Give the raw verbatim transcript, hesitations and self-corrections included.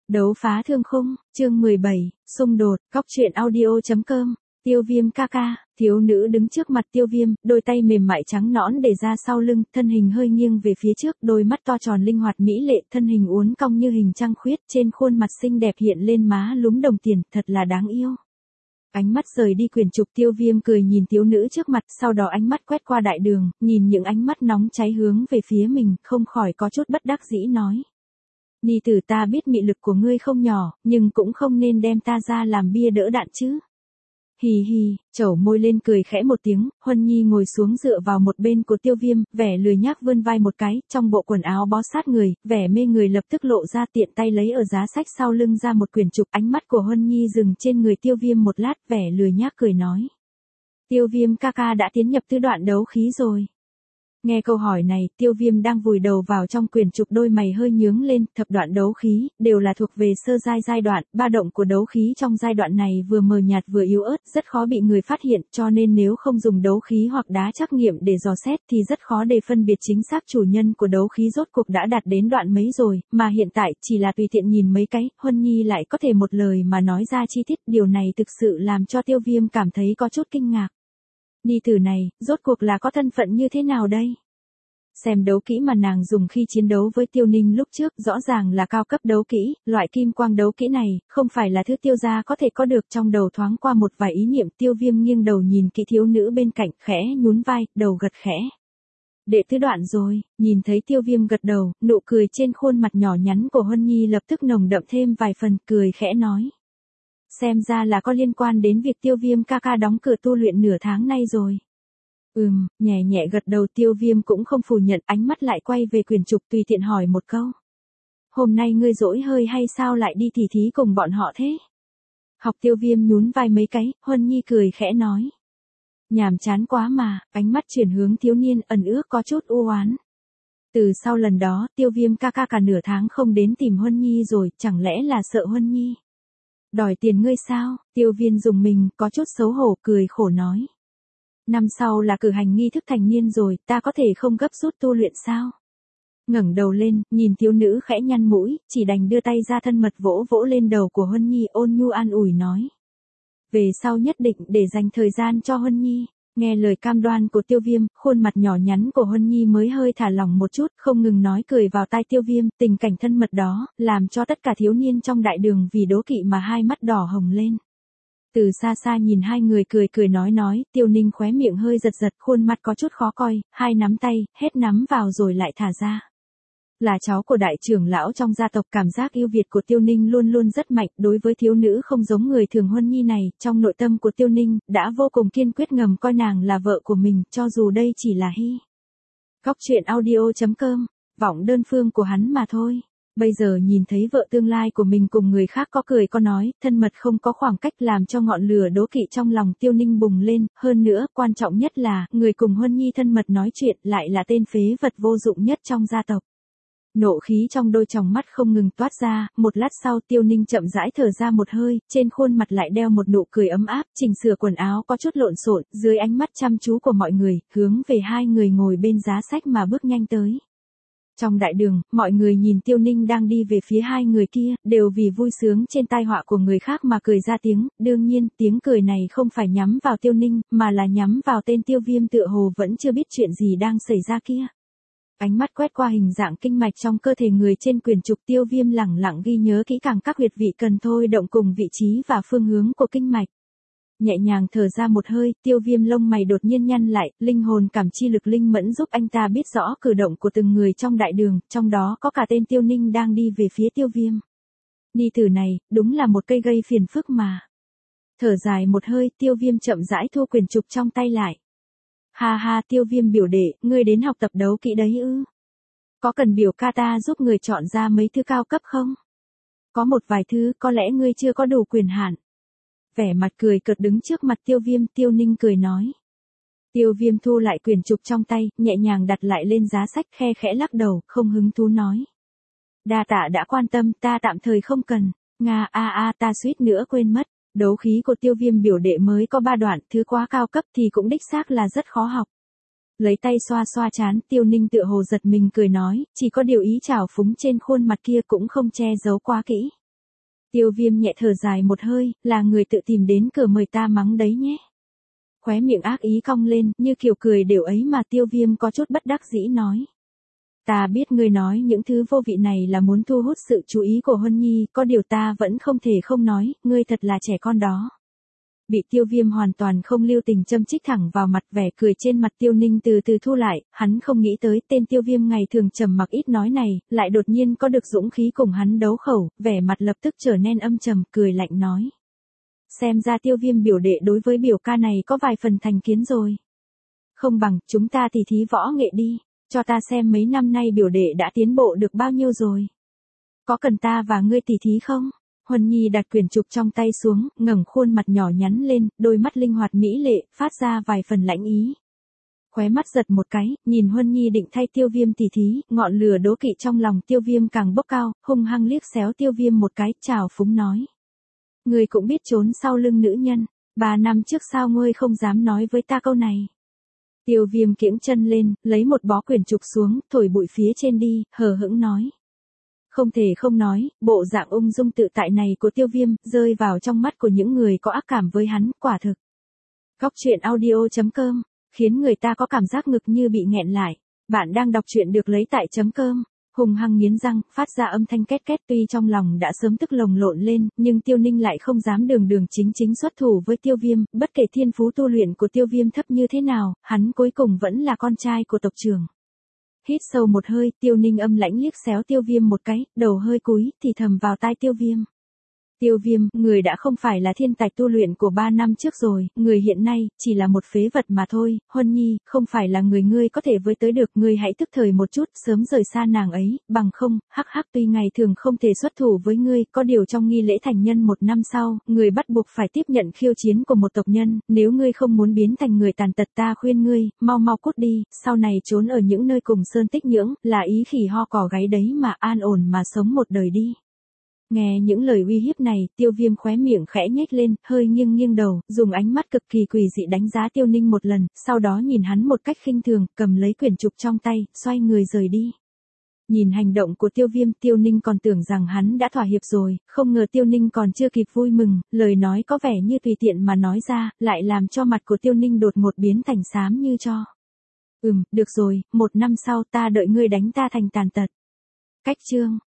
Đấu phá thương khung, chương mười bảy, xung đột, góc truyện audio.com, Tiêu Viêm ca ca, thiếu nữ đứng trước mặt Tiêu Viêm, đôi tay mềm mại trắng nõn để ra sau lưng, thân hình hơi nghiêng về phía trước, đôi mắt to tròn linh hoạt mỹ lệ, thân hình uốn cong như hình trăng khuyết, trên khuôn mặt xinh đẹp hiện lên má lúm đồng tiền, thật là đáng yêu. Ánh mắt rời đi quyển trục, Tiêu Viêm cười nhìn thiếu nữ trước mặt, sau đó ánh mắt quét qua đại đường, nhìn những ánh mắt nóng cháy hướng về phía mình, không khỏi có chút bất đắc dĩ nói. Nhi tử, ta biết mị lực của ngươi không nhỏ, nhưng cũng không nên đem ta ra làm bia đỡ đạn chứ. Hì hì, chẩu môi lên cười khẽ một tiếng, Huân Nhi ngồi xuống dựa vào một bên của Tiêu Viêm, vẻ lười nhác vươn vai một cái, trong bộ quần áo bó sát người, vẻ mê người lập tức lộ ra, tiện tay lấy ở giá sách sau lưng ra một quyển trục, ánh mắt của Huân Nhi dừng trên người Tiêu Viêm một lát, vẻ lười nhác cười nói. Tiêu Viêm ca ca đã tiến nhập tứ đoạn đấu khí rồi. Nghe câu hỏi này, Tiêu Viêm đang vùi đầu vào trong quyển trục, đôi mày hơi nhướng lên, thập đoạn đấu khí, đều là thuộc về sơ giai giai đoạn, ba động của đấu khí trong giai đoạn này vừa mờ nhạt vừa yếu ớt, rất khó bị người phát hiện, cho nên nếu không dùng đấu khí hoặc đá trắc nghiệm để dò xét thì rất khó để phân biệt chính xác chủ nhân của đấu khí rốt cuộc đã đạt đến đoạn mấy rồi, mà hiện tại chỉ là tùy tiện nhìn mấy cái, Huân Nhi lại có thể một lời mà nói ra chi tiết, điều này thực sự làm cho Tiêu Viêm cảm thấy có chút kinh ngạc. Nhi tử này, rốt cuộc là có thân phận như thế nào đây? Xem đấu kỹ mà nàng dùng khi chiến đấu với Tiêu Ninh lúc trước, rõ ràng là cao cấp đấu kỹ, loại kim quang đấu kỹ này, không phải là thứ Tiêu gia có thể có được. Trong đầu thoáng qua một vài ý niệm, Tiêu Viêm nghiêng đầu nhìn kỹ thiếu nữ bên cạnh, khẽ nhún vai, đầu gật khẽ. Đệ tứ đoạn rồi, nhìn thấy Tiêu Viêm gật đầu, nụ cười trên khuôn mặt nhỏ nhắn của Huân Nhi lập tức nồng đậm thêm vài phần, cười khẽ nói. Xem ra là có liên quan đến việc Tiêu Viêm ca ca đóng cửa tu luyện nửa tháng nay rồi. Ừm, nhẹ nhẹ gật đầu, Tiêu Viêm cũng không phủ nhận, ánh mắt lại quay về quyển trục, tùy tiện hỏi một câu. Hôm nay ngươi dỗi hơi hay sao lại đi tỉ thí cùng bọn họ thế? Học Tiêu Viêm nhún vai mấy cái, Huân Nhi cười khẽ nói. Nhàm chán quá mà, ánh mắt chuyển hướng thiếu niên, ẩn ước có chút u oán. Từ sau lần đó, Tiêu Viêm ca ca cả nửa tháng không đến tìm Huân Nhi rồi, chẳng lẽ là sợ Huân Nhi? Đòi tiền ngươi sao? Tiêu Viêm dùng mình, có chút xấu hổ, cười khổ nói. Năm sau là cử hành nghi thức thành niên rồi, ta có thể không gấp rút tu luyện sao? Ngẩng đầu lên, nhìn thiếu nữ khẽ nhăn mũi, chỉ đành đưa tay ra thân mật vỗ vỗ lên đầu của Huân Nhi, ôn nhu an ủi nói. Về sau nhất định để dành thời gian cho Huân Nhi. Nghe lời cam đoan của Tiêu Viêm, khuôn mặt nhỏ nhắn của Huân Nhi mới hơi thả lỏng một chút, không ngừng nói cười vào tai Tiêu Viêm, tình cảnh thân mật đó, làm cho tất cả thiếu niên trong đại đường vì đố kỵ mà hai mắt đỏ hồng lên. Từ xa xa nhìn hai người cười cười nói nói, Tiêu Ninh khóe miệng hơi giật giật, khuôn mặt có chút khó coi, hai nắm tay, hết nắm vào rồi lại thả ra. Là cháu của đại trưởng lão trong gia tộc, cảm giác yêu Việt của Tiêu Ninh luôn luôn rất mạnh, đối với thiếu nữ không giống người thường Huân Nhi này, trong nội tâm của Tiêu Ninh, đã vô cùng kiên quyết ngầm coi nàng là vợ của mình, cho dù đây chỉ là hy. Góc truyện audio.com, vọng đơn phương của hắn mà thôi. Bây giờ nhìn thấy vợ tương lai của mình cùng người khác có cười có nói, thân mật không có khoảng cách, làm cho ngọn lửa đố kỵ trong lòng Tiêu Ninh bùng lên, hơn nữa, quan trọng nhất là, người cùng Huân Nhi thân mật nói chuyện lại là tên phế vật vô dụng nhất trong gia tộc. Nộ khí trong đôi tròng mắt không ngừng toát ra, một lát sau Tiêu Ninh chậm rãi thở ra một hơi, trên khuôn mặt lại đeo một nụ cười ấm áp, chỉnh sửa quần áo có chút lộn xộn, dưới ánh mắt chăm chú của mọi người, hướng về hai người ngồi bên giá sách mà bước nhanh tới. Trong đại đường, mọi người nhìn Tiêu Ninh đang đi về phía hai người kia, đều vì vui sướng trên tai họa của người khác mà cười ra tiếng, đương nhiên, tiếng cười này không phải nhắm vào Tiêu Ninh, mà là nhắm vào tên Tiêu Viêm tựa hồ vẫn chưa biết chuyện gì đang xảy ra kia. Ánh mắt quét qua hình dạng kinh mạch trong cơ thể người trên quyển trục, Tiêu Viêm lẳng lặng ghi nhớ kỹ càng các huyệt vị cần thôi động cùng vị trí và phương hướng của kinh mạch. Nhẹ nhàng thở ra một hơi, Tiêu Viêm lông mày đột nhiên nhăn lại, linh hồn cảm chi lực linh mẫn giúp anh ta biết rõ cử động của từng người trong đại đường, trong đó có cả tên Tiêu Ninh đang đi về phía Tiêu Viêm. Nhi tử này, đúng là một cây gây phiền phức mà. Thở dài một hơi, Tiêu Viêm chậm rãi thu quyển trục trong tay lại. Ha ha, Tiêu Viêm biểu đệ, ngươi đến học tập đấu kỹ đấy ư? Có cần biểu ca ta giúp người chọn ra mấy thứ cao cấp không? Có một vài thứ, có lẽ ngươi chưa có đủ quyền hạn. Vẻ mặt cười cợt đứng trước mặt Tiêu Viêm, Tiêu Ninh cười nói. Tiêu Viêm thu lại quyển trục trong tay, nhẹ nhàng đặt lại lên giá sách, khe khẽ lắc đầu, không hứng thú nói. Đa tạ đã quan tâm, ta tạm thời không cần. Nga a a ta suýt nữa quên mất. Đấu khí của Tiêu Viêm biểu đệ mới có ba đoạn, thứ quá cao cấp thì cũng đích xác là rất khó học. Lấy tay xoa xoa trán, Tiêu Ninh tựa hồ giật mình cười nói, chỉ có điều ý trào phúng trên khuôn mặt kia cũng không che giấu quá kỹ. Tiêu Viêm nhẹ thở dài một hơi, là người tự tìm đến cửa mời ta mắng đấy nhé. Khóe miệng ác ý cong lên, như kiểu cười đều ấy mà Tiêu Viêm có chút bất đắc dĩ nói. Ta biết ngươi nói những thứ vô vị này là muốn thu hút sự chú ý của Huân Nhi, có điều ta vẫn không thể không nói, ngươi thật là trẻ con đó. Bị Tiêu Viêm hoàn toàn không lưu tình châm chích thẳng vào mặt, vẻ cười trên mặt Tiêu Ninh từ từ thu lại, hắn không nghĩ tới tên Tiêu Viêm ngày thường trầm mặc ít nói này, lại đột nhiên có được dũng khí cùng hắn đấu khẩu, vẻ mặt lập tức trở nên âm trầm, cười lạnh nói. Xem ra Tiêu Viêm biểu đệ đối với biểu ca này có vài phần thành kiến rồi. Không bằng, chúng ta tỉ thí võ nghệ đi, cho ta xem mấy năm nay biểu đệ đã tiến bộ được bao nhiêu rồi. Có cần ta và ngươi tỉ thí không? Huân Nhi đặt quyển trục trong tay xuống, ngẩng khuôn mặt nhỏ nhắn lên, đôi mắt linh hoạt mỹ lệ, phát ra vài phần lãnh ý. Khóe mắt giật một cái, nhìn Huân Nhi định thay Tiêu Viêm tỉ thí, ngọn lửa đố kỵ trong lòng Tiêu Viêm càng bốc cao, hung hăng liếc xéo Tiêu Viêm một cái, chào phúng nói. Ngươi cũng biết trốn sau lưng nữ nhân, ba năm trước sao ngươi không dám nói với ta câu này. Tiêu Viêm kiễng chân lên, lấy một bó quyển trục xuống, thổi bụi phía trên đi, hờ hững nói. Không thể không nói, bộ dạng ung dung tự tại này của Tiêu Viêm, rơi vào trong mắt của những người có ác cảm với hắn, quả thực. Góc truyện audio chấm com, khiến người ta có cảm giác ngực như bị nghẹn lại. Bạn đang đọc truyện được lấy tại chấm com. Hùng hăng nghiến răng, phát ra âm thanh két két, tuy trong lòng đã sớm tức lồng lộn lên, nhưng Tiêu Ninh lại không dám đường đường chính chính xuất thủ với Tiêu Viêm, bất kể thiên phú tu luyện của Tiêu Viêm thấp như thế nào, hắn cuối cùng vẫn là con trai của tộc trưởng. Hít sâu một hơi, Tiêu Ninh âm lãnh liếc xéo Tiêu Viêm một cái, đầu hơi cúi, thì thầm vào tai Tiêu Viêm. Tiêu Viêm, người đã không phải là thiên tài tu luyện của ba năm trước rồi, người hiện nay, chỉ là một phế vật mà thôi, Huân Nhi, không phải là người ngươi có thể với tới được, ngươi hãy tức thời một chút, sớm rời xa nàng ấy, bằng không, hắc hắc tuy ngày thường không thể xuất thủ với ngươi, có điều trong nghi lễ thành nhân một năm sau, người bắt buộc phải tiếp nhận khiêu chiến của một tộc nhân, nếu ngươi không muốn biến thành người tàn tật ta khuyên ngươi, mau mau cút đi, sau này trốn ở những nơi cùng sơn tích nhưỡng, là ý khỉ ho cỏ gáy đấy mà an ổn mà sống một đời đi. Nghe những lời uy hiếp này, Tiêu Viêm khóe miệng khẽ nhếch lên, hơi nghiêng nghiêng đầu, dùng ánh mắt cực kỳ quỷ dị đánh giá Tiêu Ninh một lần, sau đó nhìn hắn một cách khinh thường, cầm lấy quyển trục trong tay, xoay người rời đi. Nhìn hành động của Tiêu Viêm, Tiêu Ninh còn tưởng rằng hắn đã thỏa hiệp rồi, không ngờ Tiêu Ninh còn chưa kịp vui mừng, lời nói có vẻ như tùy tiện mà nói ra, lại làm cho mặt của Tiêu Ninh đột ngột biến thành xám như tro. Ừm, được rồi, một năm sau ta đợi ngươi đánh ta thành tàn tật. Cách chương